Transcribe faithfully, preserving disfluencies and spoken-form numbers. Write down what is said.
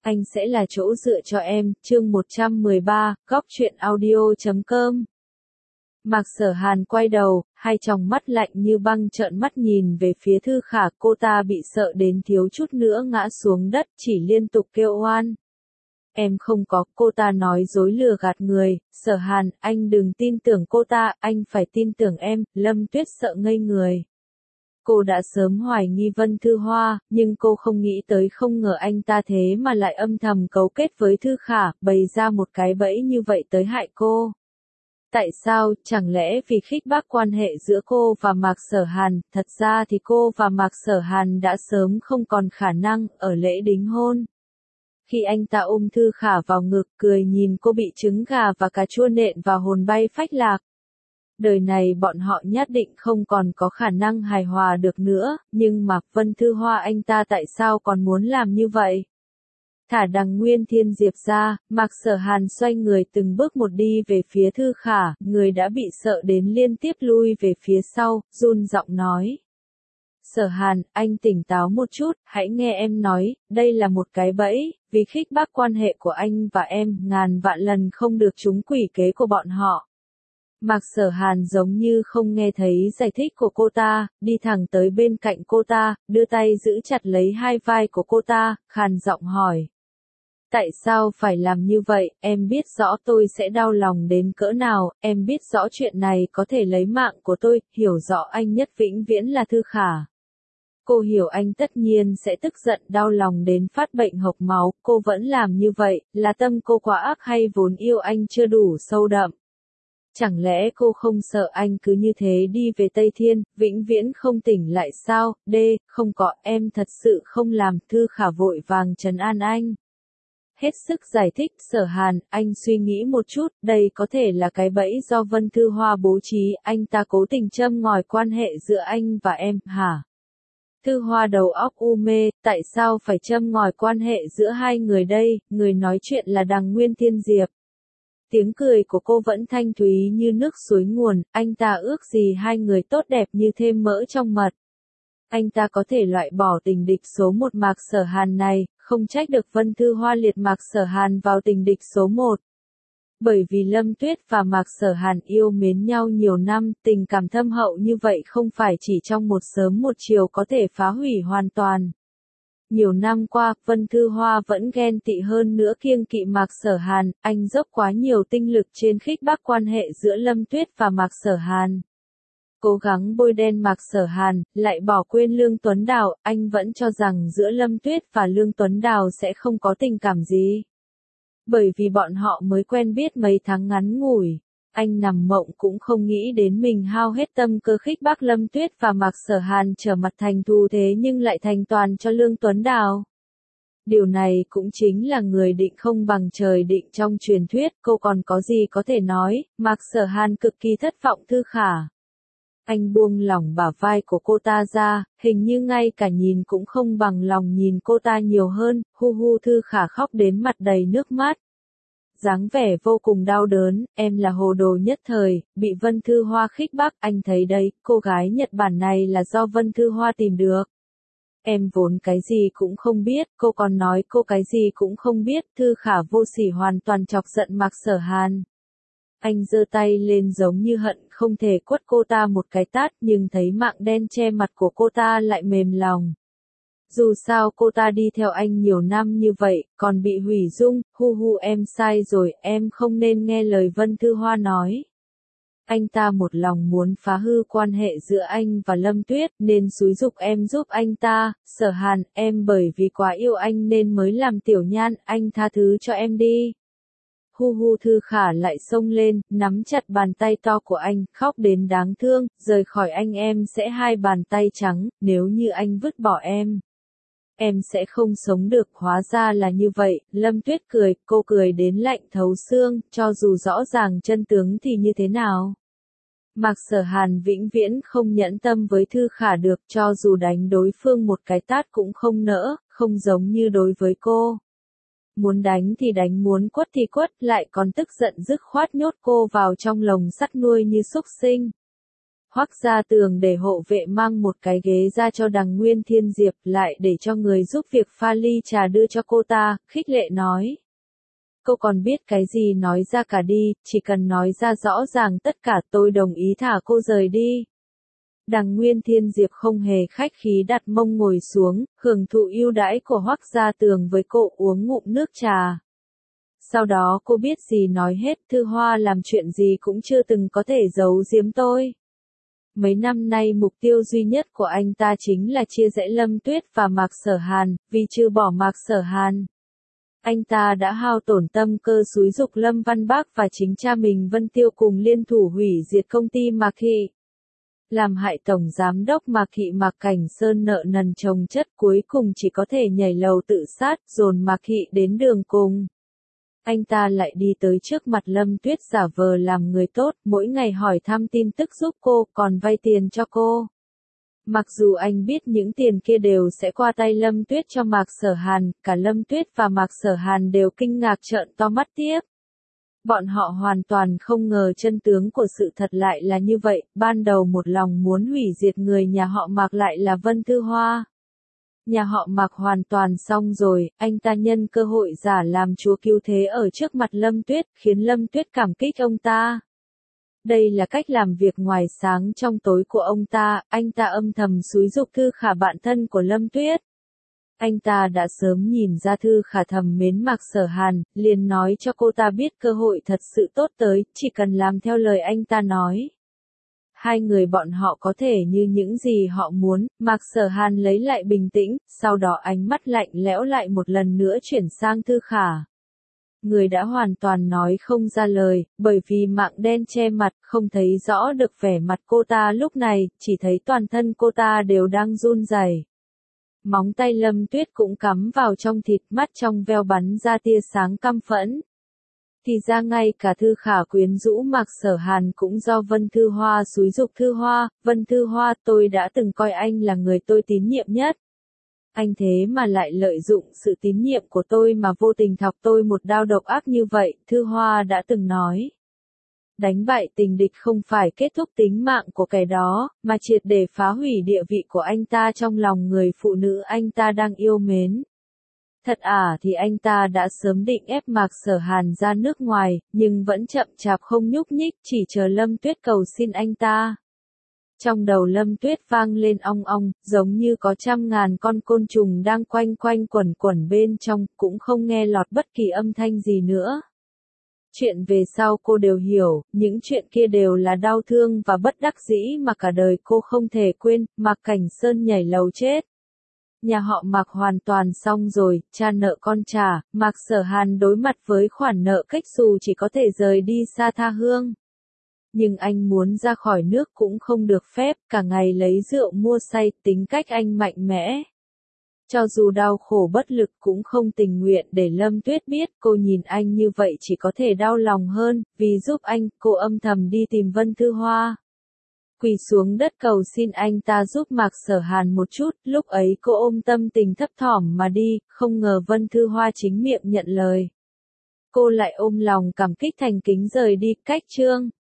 Anh sẽ là chỗ dựa cho em, chương một trăm mười ba, góc truyện audio chấm com. Mạc Sở Hàn quay đầu, hai tròng mắt lạnh như băng trợn mắt nhìn về phía Thư Khả, cô ta bị sợ đến thiếu chút nữa ngã xuống đất, chỉ liên tục kêu oan. Em không có, cô ta nói dối lừa gạt người. Sở Hàn, anh đừng tin tưởng cô ta, anh phải tin tưởng em. Lâm Tuyết sợ ngây người. Cô đã sớm hoài nghi Vân Thư Hoa, nhưng cô không nghĩ tới không ngờ anh ta thế mà lại âm thầm cấu kết với Thư Khả, bày ra một cái bẫy như vậy tới hại cô. Tại sao, chẳng lẽ vì khích bác quan hệ giữa cô và Mạc Sở Hàn? Thật ra thì cô và Mạc Sở Hàn đã sớm không còn khả năng ở lễ đính hôn. Khi anh ta ôm Thư Khả vào ngực, cười nhìn cô bị trứng gà và cà chua nện vào hồn bay phách lạc. Đời này bọn họ nhất định không còn có khả năng hài hòa được nữa, nhưng mà Vân Thư Hoa anh ta tại sao còn muốn làm như vậy? Thả Đằng Nguyên Thiên Diệp ra, Mạc Sở Hàn xoay người từng bước một đi về phía Thư Khả, người đã bị sợ đến liên tiếp lui về phía sau, run giọng nói. Sở Hàn, anh tỉnh táo một chút, hãy nghe em nói, đây là một cái bẫy, vì khích bác quan hệ của anh và em, ngàn vạn lần không được trúng quỷ kế của bọn họ. Mạc Sở Hàn giống như không nghe thấy giải thích của cô ta, đi thẳng tới bên cạnh cô ta, đưa tay giữ chặt lấy hai vai của cô ta, khàn giọng hỏi. Tại sao phải làm như vậy, em biết rõ tôi sẽ đau lòng đến cỡ nào, em biết rõ chuyện này có thể lấy mạng của tôi, hiểu rõ anh nhất vĩnh viễn là Thư Khả. Cô hiểu anh tất nhiên sẽ tức giận đau lòng đến phát bệnh hộc máu, cô vẫn làm như vậy, là tâm cô quá ác hay vốn yêu anh chưa đủ sâu đậm. Chẳng lẽ cô không sợ anh cứ như thế đi về Tây Thiên, vĩnh viễn không tỉnh lại sao? D, không có, em thật sự không làm. Thư Khả vội vàng trấn an anh. Hết sức giải thích. Sở Hàn, anh suy nghĩ một chút, đây có thể là cái bẫy do Vân Thư Hoa bố trí, anh ta cố tình châm ngòi quan hệ giữa anh và em, hả? Thư Hoa đầu óc u mê, tại sao phải châm ngòi quan hệ giữa hai người đây? Người nói chuyện là Đằng Nguyên Thiên Diệp. Tiếng cười của cô vẫn thanh thúy như nước suối nguồn, anh ta ước gì hai người tốt đẹp như thêm mỡ trong mật. Anh ta có thể loại bỏ tình địch số một Mạc Sở Hàn này, không trách được Vân Thư Hoa liệt Mạc Sở Hàn vào tình địch số một. Bởi vì Lâm Tuyết và Mạc Sở Hàn yêu mến nhau nhiều năm, tình cảm thâm hậu như vậy không phải chỉ trong một sớm một chiều có thể phá hủy hoàn toàn. Nhiều năm qua, Vân Thư Hoa vẫn ghen tị hơn nữa kiêng kỵ Mạc Sở Hàn, anh dốc quá nhiều tinh lực trên khích bác quan hệ giữa Lâm Tuyết và Mạc Sở Hàn. Cố gắng bôi đen Mạc Sở Hàn, lại bỏ quên Lương Tuấn Đào, anh vẫn cho rằng giữa Lâm Tuyết và Lương Tuấn Đào sẽ không có tình cảm gì. Bởi vì bọn họ mới quen biết mấy tháng ngắn ngủi. Anh nằm mộng cũng không nghĩ đến mình hao hết tâm cơ khích bác Lâm Tuyết và Mạc Sở Hàn trở mặt thành thù thế nhưng lại thành toàn cho Lương Tuấn Đào. Điều này cũng chính là người định không bằng trời định trong truyền thuyết, cô còn có gì có thể nói, Mạc Sở Hàn cực kỳ thất vọng Thư Khả. Anh buông lỏng bả vai của cô ta ra, hình như ngay cả nhìn cũng không bằng lòng nhìn cô ta nhiều hơn, hu hu. Thư Khả khóc đến mặt đầy nước mắt. Dáng vẻ vô cùng đau đớn, em là hồ đồ nhất thời, bị Vân Thư Hoa khích bác, anh thấy đấy, cô gái Nhật Bản này là do Vân Thư Hoa tìm được. Em vốn cái gì cũng không biết, cô còn nói cô cái gì cũng không biết. Thư Khả vô sỉ hoàn toàn chọc giận Mạc Sở Hàn. Anh giơ tay lên giống như hận không thể quất cô ta một cái tát, nhưng thấy mạng đen che mặt của cô ta lại mềm lòng. Dù sao cô ta đi theo anh nhiều năm như vậy, còn bị hủy dung, hu hu em sai rồi, em không nên nghe lời Vân Thư Hoa nói. Anh ta một lòng muốn phá hư quan hệ giữa anh và Lâm Tuyết, nên xúi giục em giúp anh ta. Sở Hàn, em bởi vì quá yêu anh nên mới làm tiểu nhan, anh tha thứ cho em đi. Hu hu. Thư Khả lại xông lên, nắm chặt bàn tay to của anh, khóc đến đáng thương, rời khỏi anh em sẽ hai bàn tay trắng, nếu như anh vứt bỏ em. Em sẽ không sống được, hóa ra là như vậy. Lâm Tuyết cười, cô cười đến lạnh thấu xương, cho dù rõ ràng chân tướng thì như thế nào. Mạc Sở Hàn vĩnh viễn không nhẫn tâm với Thư Khả được, cho dù đánh đối phương một cái tát cũng không nỡ, không giống như đối với cô. Muốn đánh thì đánh, muốn quất thì quất, lại còn tức giận dứt khoát nhốt cô vào trong lồng sắt nuôi như súc sinh. Hoắc Gia Tường để hộ vệ mang một cái ghế ra cho Đằng Nguyên Thiên Diệp, lại để cho người giúp việc pha ly trà đưa cho cô ta, khích lệ nói. Cô còn biết cái gì nói ra cả đi, chỉ cần nói ra rõ ràng tất cả tôi đồng ý thả cô rời đi. Đằng Nguyên Thiên Diệp không hề khách khí đặt mông ngồi xuống, hưởng thụ ưu đãi của Hoắc Gia Tường với cô uống ngụm nước trà. Sau đó cô biết gì nói hết, Thư Hoa làm chuyện gì cũng chưa từng có thể giấu giếm tôi. Mấy năm nay mục tiêu duy nhất của anh ta chính là chia rẽ Lâm Tuyết và Mạc Sở Hàn, vì trừ bỏ Mạc Sở Hàn. Anh ta đã hao tổn tâm cơ xúi giục Lâm Văn Bác và chính cha mình Vân Tiêu cùng liên thủ hủy diệt công ty Mạc Thị. Làm hại Tổng Giám đốc Mạc Thị Mạc Cảnh Sơn nợ nần chồng chất, cuối cùng chỉ có thể nhảy lầu tự sát, dồn Mạc Thị đến đường cùng. Anh ta lại đi tới trước mặt Lâm Tuyết giả vờ làm người tốt, mỗi ngày hỏi thăm tin tức giúp cô, còn vay tiền cho cô. Mặc dù anh biết những tiền kia đều sẽ qua tay Lâm Tuyết cho Mạc Sở Hàn, cả Lâm Tuyết và Mạc Sở Hàn đều kinh ngạc trợn to mắt tiếp. Bọn họ hoàn toàn không ngờ chân tướng của sự thật lại là như vậy, ban đầu một lòng muốn hủy diệt người nhà họ Mạc lại là Vân Thư Hoa. Nhà họ Mạc hoàn toàn xong rồi, anh ta nhân cơ hội giả làm chúa cứu thế ở trước mặt Lâm Tuyết, khiến Lâm Tuyết cảm kích ông ta. Đây là cách làm việc ngoài sáng trong tối của ông ta, anh ta âm thầm xúi giục Thư Khả bạn thân của Lâm Tuyết. Anh ta đã sớm nhìn ra Thư Khả thầm mến Mạc Sở Hàn, liền nói cho cô ta biết cơ hội thật sự tốt tới, chỉ cần làm theo lời anh ta nói. Hai người bọn họ có thể như những gì họ muốn, Mạc Sở Hàn lấy lại bình tĩnh, sau đó ánh mắt lạnh lẽo lại một lần nữa chuyển sang Thư Khả. Người đã hoàn toàn nói không ra lời, bởi vì mạng đen che mặt, không thấy rõ được vẻ mặt cô ta lúc này, chỉ thấy toàn thân cô ta đều đang run rẩy. Móng tay Lâm Tuyết cũng cắm vào trong thịt, mắt trong veo bắn ra tia sáng căm phẫn. Thì ra ngay cả Thư Khả quyến rũ Mạc Sở Hàn cũng do Vân Thư Hoa xúi giục. Thư Hoa, Vân Thư Hoa, tôi đã từng coi anh là người tôi tín nhiệm nhất. Anh thế mà lại lợi dụng sự tín nhiệm của tôi mà vô tình thọc tôi một đao độc ác như vậy, Thư Hoa đã từng nói. Đánh bại tình địch không phải kết thúc tính mạng của kẻ đó, mà triệt để phá hủy địa vị của anh ta trong lòng người phụ nữ anh ta đang yêu mến. Thật à thì anh ta đã sớm định ép Mạc Sở Hàn ra nước ngoài, nhưng vẫn chậm chạp không nhúc nhích, chỉ chờ Lâm Tuyết cầu xin anh ta. Trong đầu Lâm Tuyết vang lên ong ong, giống như có trăm ngàn con côn trùng đang quanh quanh quẩn quẩn bên trong, cũng không nghe lọt bất kỳ âm thanh gì nữa. Chuyện về sau cô đều hiểu, những chuyện kia đều là đau thương và bất đắc dĩ mà cả đời cô không thể quên. Mạc Cảnh Sơn nhảy lầu chết. Nhà họ Mạc hoàn toàn xong rồi, cha nợ con trả, Mạc Sở Hàn đối mặt với khoản nợ cách xù chỉ có thể rời đi xa tha hương. Nhưng anh muốn ra khỏi nước cũng không được phép, cả ngày lấy rượu mua say, tính cách anh mạnh mẽ. Cho dù đau khổ bất lực cũng không tình nguyện để Lâm Tuyết biết, cô nhìn anh như vậy chỉ có thể đau lòng hơn, vì giúp anh, cô âm thầm đi tìm Vân Thư Hoa. Quỳ xuống đất cầu xin anh ta giúp Mạc Sở Hàn một chút, lúc ấy cô ôm tâm tình thấp thỏm mà đi, không ngờ Vân Thư Hoa chính miệng nhận lời. Cô lại ôm lòng cảm kích thành kính rời đi, cách chương.